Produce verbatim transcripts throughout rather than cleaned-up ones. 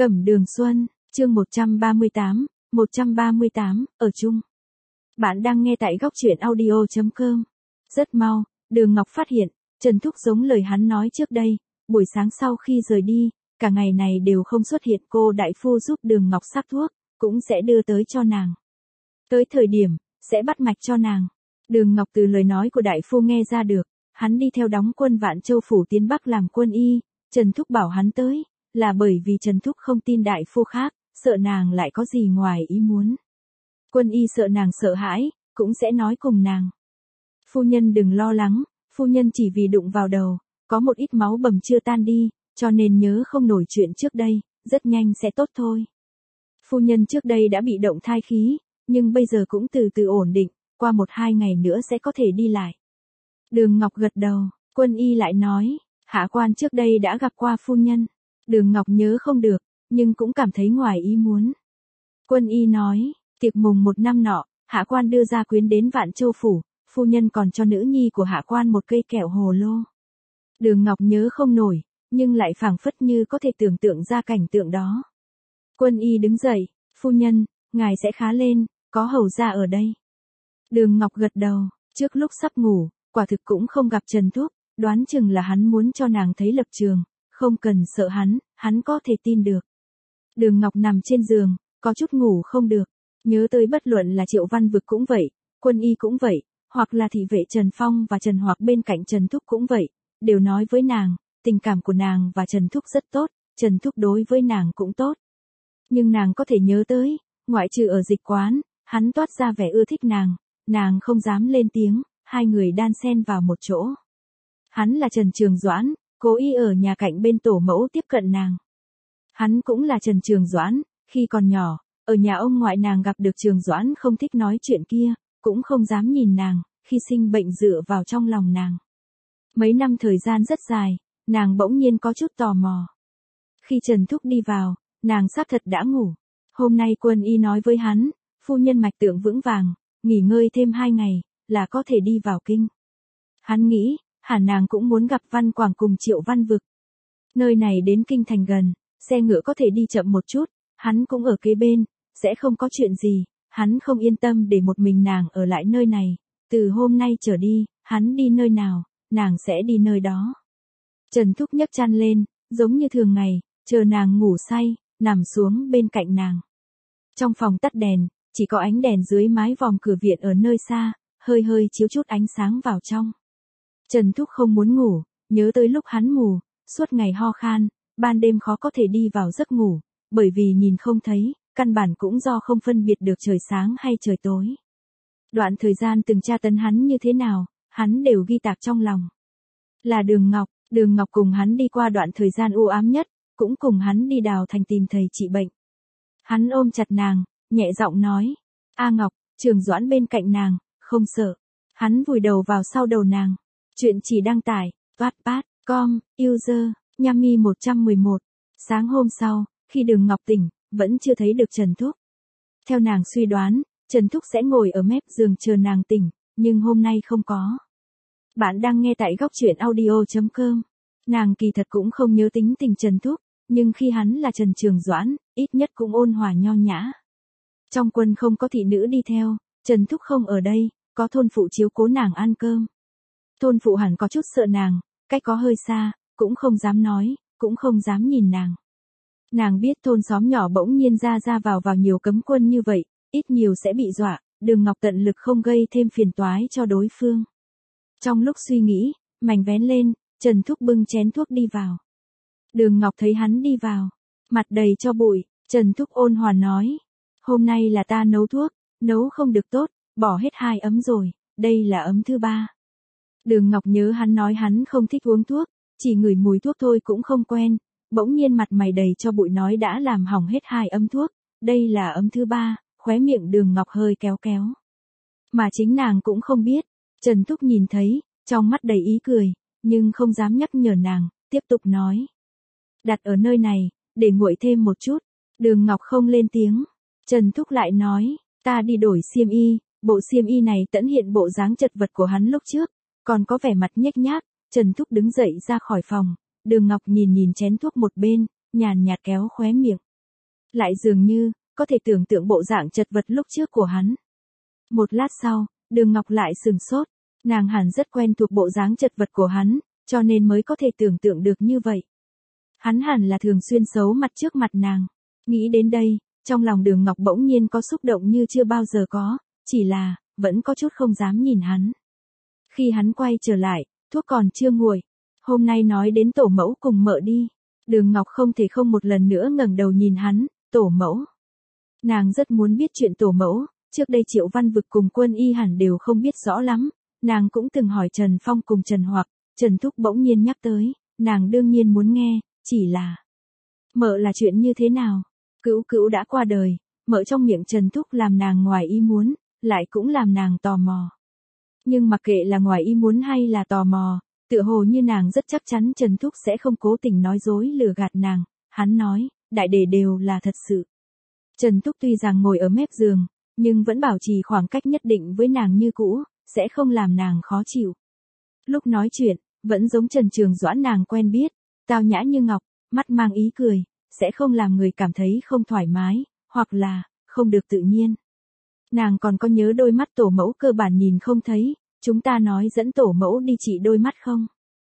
Cẩm Đường Xuân, chương một trăm ba mươi tám, một trăm ba mươi tám, ở chung. Bạn đang nghe tại góc truyện audio chấm com. Rất mau, Đường Ngọc phát hiện, Trần Thúc giống lời hắn nói trước đây, buổi sáng sau khi rời đi, cả ngày này đều không xuất hiện. Cô đại phu giúp Đường Ngọc sắc thuốc, cũng sẽ đưa tới cho nàng. Tới thời điểm, sẽ bắt mạch cho nàng. Đường Ngọc từ lời nói của đại phu nghe ra được, hắn đi theo đóng quân Vạn Châu phủ tiến Bắc làm quân y, Trần Thúc bảo hắn tới, là bởi vì Trần Thúc không tin đại phu khác, sợ nàng lại có gì ngoài ý muốn. Quân y sợ nàng sợ hãi, cũng sẽ nói cùng nàng. Phu nhân đừng lo lắng, phu nhân chỉ vì đụng vào đầu, có một ít máu bầm chưa tan đi, cho nên nhớ không nổi chuyện trước đây, rất nhanh sẽ tốt thôi. Phu nhân trước đây đã bị động thai khí, nhưng bây giờ cũng từ từ ổn định, qua một hai ngày nữa sẽ có thể đi lại. Đường Ngọc gật đầu, quân y lại nói, hạ quan trước đây đã gặp qua phu nhân. Đường Ngọc nhớ không được, nhưng cũng cảm thấy ngoài ý muốn. Quân y nói, tiệc mùng một năm nọ, hạ quan đưa gia quyến đến Vạn Châu phủ, phu nhân còn cho nữ nhi của hạ quan một cây kẹo hồ lô. Đường Ngọc nhớ không nổi, nhưng lại phảng phất như có thể tưởng tượng ra cảnh tượng đó. Quân y đứng dậy, phu nhân, ngài sẽ khá lên, có hầu gia ở đây. Đường Ngọc gật đầu, trước lúc sắp ngủ, quả thực cũng không gặp Trần Thúc, đoán chừng là hắn muốn cho nàng thấy lập trường, không cần sợ hắn, hắn có thể tin được. Đường Ngọc nằm trên giường, có chút ngủ không được, nhớ tới bất luận là Triệu Văn Vực cũng vậy, quân y cũng vậy, hoặc là thị vệ Trần Phong và Trần Hoặc bên cạnh Trần Thúc cũng vậy, đều nói với nàng, tình cảm của nàng và Trần Thúc rất tốt, Trần Thúc đối với nàng cũng tốt. Nhưng nàng có thể nhớ tới, ngoại trừ ở dịch quán, hắn toát ra vẻ ưa thích nàng, nàng không dám lên tiếng, hai người đan xen vào một chỗ. Hắn là Trần Trường Doãn, cố ý ở nhà cạnh bên tổ mẫu tiếp cận nàng. Hắn cũng là Trần Trường Doãn, khi còn nhỏ, ở nhà ông ngoại nàng gặp được Trường Doãn không thích nói chuyện kia, cũng không dám nhìn nàng, khi sinh bệnh dựa vào trong lòng nàng. Mấy năm thời gian rất dài, nàng bỗng nhiên có chút tò mò. Khi Trần Thúc đi vào, nàng xác thật đã ngủ. Hôm nay quân y nói với hắn, phu nhân mạch tượng vững vàng, nghỉ ngơi thêm hai ngày, là có thể đi vào kinh. Hắn nghĩ, hẳn nàng cũng muốn gặp Văn Quảng cùng Triệu Văn Vực. Nơi này đến kinh thành gần, xe ngựa có thể đi chậm một chút, hắn cũng ở kế bên, sẽ không có chuyện gì, hắn không yên tâm để một mình nàng ở lại nơi này, từ hôm nay trở đi, hắn đi nơi nào, nàng sẽ đi nơi đó. Trần Thúc nhấc chăn lên, giống như thường ngày, chờ nàng ngủ say, nằm xuống bên cạnh nàng. Trong phòng tắt đèn, chỉ có ánh đèn dưới mái vòm cửa viện ở nơi xa, hơi hơi chiếu chút ánh sáng vào trong. Trần Thúc không muốn ngủ, nhớ tới lúc hắn mù, suốt ngày ho khan, ban đêm khó có thể đi vào giấc ngủ, bởi vì nhìn không thấy, căn bản cũng do không phân biệt được trời sáng hay trời tối. Đoạn thời gian từng tra tấn hắn như thế nào, hắn đều ghi tạc trong lòng. Là Đường Ngọc, Đường Ngọc cùng hắn đi qua đoạn thời gian u ám nhất, cũng cùng hắn đi Đào Thành tìm thầy trị bệnh. Hắn ôm chặt nàng, nhẹ giọng nói, A Ngọc, Trường Doãn bên cạnh nàng, không sợ. Hắn vùi đầu vào sau đầu nàng. Chuyện chỉ đăng tải, wattpad chấm com, user, Yami một trăm mười một. Sáng hôm sau, khi Đường Ngọc tỉnh, vẫn chưa thấy được Trần Thúc. Theo nàng suy đoán, Trần Thúc sẽ ngồi ở mép giường chờ nàng tỉnh, nhưng hôm nay không có. Bạn đang nghe tại góc truyện audio chấm com. Nàng kỳ thật cũng không nhớ tính tình Trần Thúc, nhưng khi hắn là Trần Trường Doãn, ít nhất cũng ôn hòa nho nhã. Trong quân không có thị nữ đi theo, Trần Thúc không ở đây, có thôn phụ chiếu cố nàng ăn cơm. Thôn phụ hẳn có chút sợ nàng, cách có hơi xa, cũng không dám nói, cũng không dám nhìn nàng. Nàng biết thôn xóm nhỏ bỗng nhiên ra ra vào vào nhiều cấm quân như vậy, ít nhiều sẽ bị dọa, Đường Ngọc tận lực không gây thêm phiền toái cho đối phương. Trong lúc suy nghĩ, mảnh vén lên, Trần Thúc bưng chén thuốc đi vào. Đường Ngọc thấy hắn đi vào, mặt đầy cho bụi, Trần Thúc ôn hòa nói, hôm nay là ta nấu thuốc, nấu không được tốt, bỏ hết hai ấm rồi, đây là ấm thứ ba. Đường Ngọc nhớ hắn nói hắn không thích uống thuốc, chỉ ngửi mùi thuốc thôi cũng không quen, bỗng nhiên mặt mày đầy cho bụi nói đã làm hỏng hết hai ấm thuốc, đây là ấm thứ ba, khóe miệng Đường Ngọc hơi kéo kéo. Mà chính nàng cũng không biết, Trần Thúc nhìn thấy, trong mắt đầy ý cười, nhưng không dám nhắc nhở nàng, tiếp tục nói. Đặt ở nơi này, để nguội thêm một chút, Đường Ngọc không lên tiếng, Trần Thúc lại nói, ta đi đổi xiêm y, bộ xiêm y này tẫn hiện bộ dáng chật vật của hắn lúc trước, còn có vẻ mặt nhếch nhác. Trần Thúc đứng dậy ra khỏi phòng, Đường Ngọc nhìn nhìn chén thuốc một bên, nhàn nhạt kéo khóe miệng. lại dường như, có thể tưởng tượng bộ dạng chật vật lúc trước của hắn. Một lát sau, Đường Ngọc lại sừng sốt, nàng hẳn rất quen thuộc bộ dáng chật vật của hắn, cho nên mới có thể tưởng tượng được như vậy. Hắn hẳn là thường xuyên xấu mặt trước mặt nàng. Nghĩ đến đây, trong lòng Đường Ngọc bỗng nhiên có xúc động như chưa bao giờ có, chỉ là, vẫn có chút không dám nhìn hắn. Khi hắn quay trở lại, thuốc còn chưa nguội. Hôm nay nói đến tổ mẫu cùng mợ đi. Đường Ngọc không thể không một lần nữa ngẩng đầu nhìn hắn, tổ mẫu. Nàng rất muốn biết chuyện tổ mẫu, trước đây Triệu Văn Vực cùng Quân Y hẳn đều không biết rõ lắm. Nàng cũng từng hỏi Trần Phong cùng Trần Hoặc, Trần Thúc bỗng nhiên nhắc tới, nàng đương nhiên muốn nghe, chỉ là... Mợ là chuyện như thế nào? Cữu cữu đã qua đời, mợ trong miệng Trần Thúc làm nàng ngoài ý muốn, lại cũng làm nàng tò mò. Nhưng mặc kệ là ngoài ý muốn hay là tò mò, tựa hồ như nàng rất chắc chắn Trần Thúc sẽ không cố tình nói dối lừa gạt nàng. Hắn nói, đại đề đều là thật sự. Trần Thúc tuy rằng ngồi ở mép giường, nhưng vẫn bảo trì khoảng cách nhất định với nàng như cũ, sẽ không làm nàng khó chịu. Lúc nói chuyện, vẫn giống Trần Trường Doãn nàng quen biết, tao nhã như ngọc, mắt mang ý cười, sẽ không làm người cảm thấy không thoải mái, hoặc là, không được tự nhiên. Nàng còn có nhớ đôi mắt tổ mẫu cơ bản nhìn không thấy, chúng ta nói dẫn tổ mẫu đi trị đôi mắt không?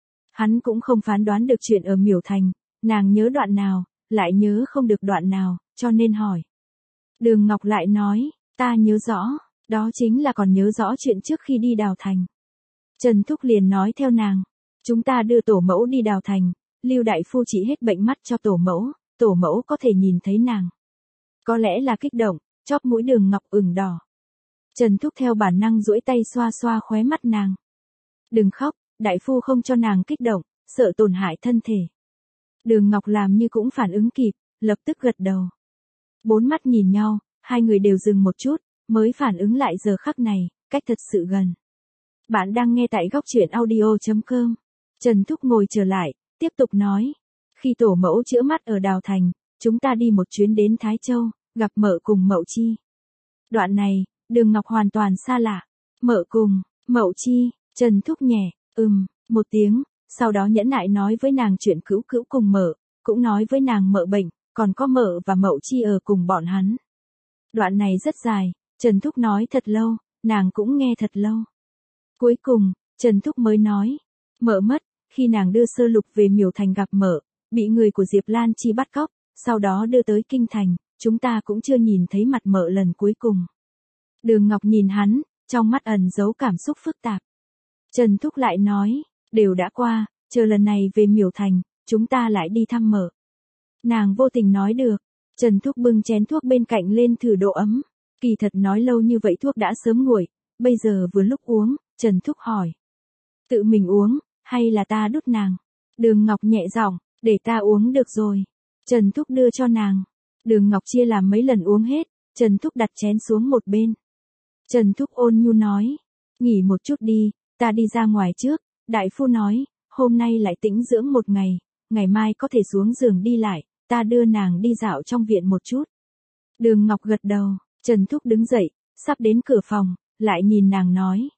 Hắn cũng không phán đoán được chuyện ở Miểu Thành, nàng nhớ đoạn nào, lại nhớ không được đoạn nào, cho nên hỏi. Đường Ngọc lại nói, ta nhớ rõ, đó chính là còn nhớ rõ chuyện trước khi đi Đào Thành. Trần Thúc liền nói theo nàng, chúng ta đưa tổ mẫu đi Đào Thành, Lưu đại phu trị hết bệnh mắt cho tổ mẫu, tổ mẫu có thể nhìn thấy nàng. Có lẽ là kích động, chóp mũi Đường Ngọc ửng đỏ. Trần Thúc theo bản năng duỗi tay xoa xoa khóe mắt nàng. Đừng khóc, đại phu không cho nàng kích động, sợ tổn hại thân thể. Đường Ngọc làm như cũng phản ứng kịp, lập tức gật đầu. Bốn mắt nhìn nhau, hai người đều dừng một chút, mới phản ứng lại giờ khắc này, cách thật sự gần. Bạn đang nghe tại góc truyện audio chấm com. Trần Thúc ngồi trở lại, tiếp tục nói. Khi tổ mẫu chữa mắt ở Đào Thành, chúng ta đi một chuyến đến Thái Châu, gặp Mợ cùng Mậu Chi. Đoạn này, Đường Ngọc hoàn toàn xa lạ. Mợ cùng, Mậu Chi, Trần Thúc nhẹ, ừm, một tiếng, sau đó nhẫn nại nói với nàng chuyện cữu cữu cùng Mợ, cũng nói với nàng Mợ bệnh, còn có Mợ và Mậu Chi ở cùng bọn hắn. Đoạn này rất dài, Trần Thúc nói thật lâu, nàng cũng nghe thật lâu. Cuối cùng, Trần Thúc mới nói, Mợ mất, khi nàng đưa Sơ Lục về Miểu Thành gặp Mợ, bị người của Diệp Lan Chi bắt cóc, sau đó đưa tới Kinh Thành, chúng ta cũng chưa nhìn thấy mặt Mợ lần cuối cùng. Đường Ngọc nhìn hắn, trong mắt ẩn giấu cảm xúc phức tạp. Trần Thúc lại nói, đều đã qua, chờ lần này về Miểu Thành, chúng ta lại đi thăm Mợ. Nàng vô tình nói được, Trần Thúc bưng chén thuốc bên cạnh lên thử độ ấm. Kỳ thật nói lâu như vậy thuốc đã sớm nguội, bây giờ vừa lúc uống, Trần Thúc hỏi. Tự mình uống, hay là ta đút nàng? Đường Ngọc nhẹ giọng, để ta uống được rồi. Trần Thúc đưa cho nàng. Đường Ngọc chia làm mấy lần uống hết, Trần Thúc đặt chén xuống một bên. Trần Thúc ôn nhu nói, nghỉ một chút đi, ta đi ra ngoài trước. Đại phu nói, hôm nay lại tĩnh dưỡng một ngày, ngày mai có thể xuống giường đi lại, ta đưa nàng đi dạo trong viện một chút. Đường Ngọc gật đầu, Trần Thúc đứng dậy, sắp đến cửa phòng, lại nhìn nàng nói.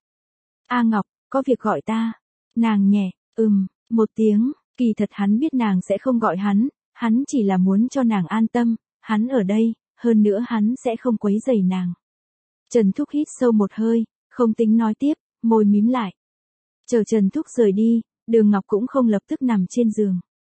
A Ngọc, có việc gọi ta. Nàng nhẹ, ừm, một tiếng, kỳ thật hắn biết nàng sẽ không gọi hắn, hắn chỉ là muốn cho nàng an tâm, hắn ở đây, hơn nữa hắn sẽ không quấy rầy nàng. Trần Thúc hít sâu một hơi, không tính nói tiếp, môi mím lại. Chờ Trần Thúc rời đi, Đường Ngọc cũng không lập tức nằm trên giường.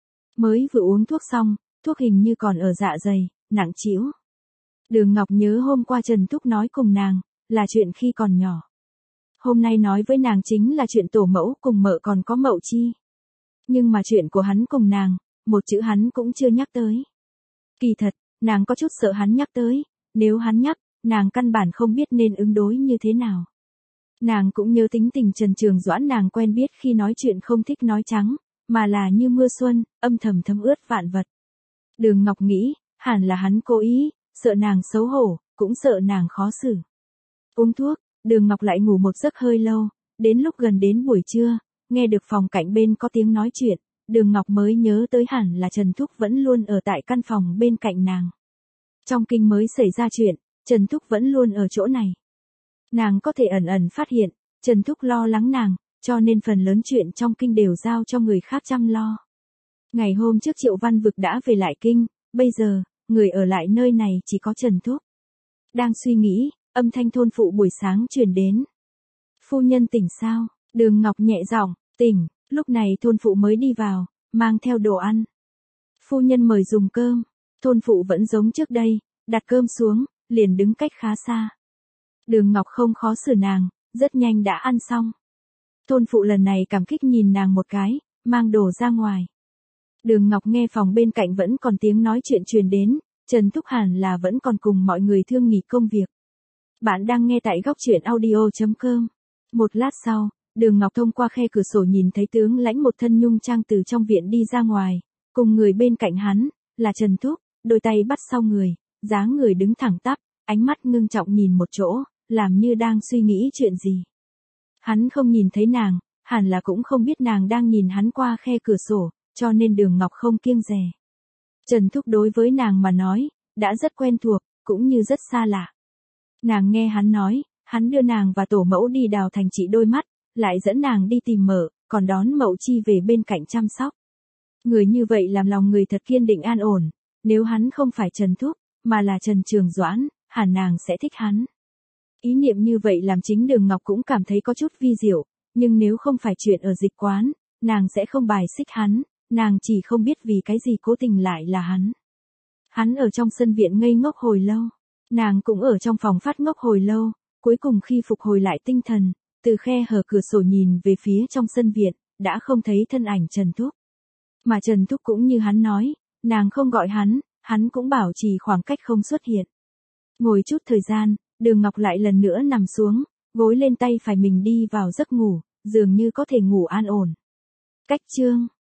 Mới vừa uống thuốc xong, thuốc hình như còn ở dạ dày, nặng trĩu. Đường Ngọc nhớ hôm qua Trần Thúc nói cùng nàng, là chuyện khi còn nhỏ. Hôm nay nói với nàng chính là chuyện tổ mẫu cùng Mợ còn có Mậu Chi. Nhưng mà chuyện của hắn cùng nàng, một chữ hắn cũng chưa nhắc tới. Kỳ thật, nàng có chút sợ hắn nhắc tới, nếu hắn nhắc, nàng căn bản không biết nên ứng đối như thế nào. Nàng cũng nhớ tính tình Trần Trường Doãn nàng quen biết khi nói chuyện không thích nói trắng, mà là như mưa xuân, âm thầm thấm ướt vạn vật. Đường Ngọc nghĩ, hẳn là hắn cố ý, sợ nàng xấu hổ, cũng sợ nàng khó xử. Uống thuốc, Đường Ngọc lại ngủ một giấc hơi lâu, đến lúc gần đến buổi trưa, nghe được phòng cạnh bên có tiếng nói chuyện, Đường Ngọc mới nhớ tới hẳn là Trần Thúc vẫn luôn ở tại căn phòng bên cạnh nàng. Trong kinh mới xảy ra chuyện, Trần Thúc vẫn luôn ở chỗ này. Nàng có thể ẩn ẩn phát hiện, Trần Thúc lo lắng nàng, cho nên phần lớn chuyện trong kinh đều giao cho người khác chăm lo. Ngày hôm trước Triệu Văn Vực đã về lại kinh, bây giờ, người ở lại nơi này chỉ có Trần Thúc. Đang suy nghĩ, âm thanh thôn phụ buổi sáng truyền đến. Phu nhân tỉnh sao? Đường Ngọc nhẹ giọng, tỉnh, lúc này thôn phụ mới đi vào, mang theo đồ ăn. Phu nhân mời dùng cơm, thôn phụ vẫn giống trước đây, đặt cơm xuống, liền đứng cách khá xa. Đường Ngọc không khó xử nàng, rất nhanh đã ăn xong. Thôn phụ lần này cảm kích nhìn nàng một cái, mang đồ ra ngoài. Đường Ngọc nghe phòng bên cạnh vẫn còn tiếng nói chuyện truyền đến, Trần Thúc hẳn là vẫn còn cùng mọi người thương nghị công việc. Bạn đang nghe tại góc truyện audio chấm com. Một lát sau, Đường Ngọc thông qua khe cửa sổ nhìn thấy tướng lãnh một thân nhung trang từ trong viện đi ra ngoài, cùng người bên cạnh hắn, là Trần Thúc, đôi tay bắt sau người, dáng người đứng thẳng tắp, ánh mắt ngưng trọng nhìn một chỗ, làm như đang suy nghĩ chuyện gì. Hắn không nhìn thấy nàng, hẳn là cũng không biết nàng đang nhìn hắn qua khe cửa sổ, cho nên Đường Ngọc không kiêng dè. Trần Thúc đối với nàng mà nói, đã rất quen thuộc, cũng như rất xa lạ. Nàng nghe hắn nói, hắn đưa nàng và tổ mẫu đi đào thành trị đôi mắt, lại dẫn nàng đi tìm mợ, còn đón Mậu Chi về bên cạnh chăm sóc. Người như vậy làm lòng người thật kiên định an ổn, nếu hắn không phải Trần Thúc, mà là Trần Trường Doãn, hẳn nàng sẽ thích hắn. Ý niệm như vậy làm chính Đường Ngọc cũng cảm thấy có chút vi diệu, nhưng nếu không phải chuyện ở dịch quán, nàng sẽ không bài xích hắn, nàng chỉ không biết vì cái gì cố tình lại là hắn. Hắn ở trong sân viện ngây ngốc hồi lâu, nàng cũng ở trong phòng phát ngốc hồi lâu, cuối cùng khi phục hồi lại tinh thần, từ khe hở cửa sổ nhìn về phía trong sân viện, đã không thấy thân ảnh Trần Thúc. Mà Trần Thúc cũng như hắn nói, nàng không gọi hắn, hắn cũng bảo trì khoảng cách không xuất hiện. Ngồi chút thời gian, Đường Ngọc lại lần nữa nằm xuống, gối lên tay phải mình đi vào giấc ngủ, dường như có thể ngủ an ổn. Cách chương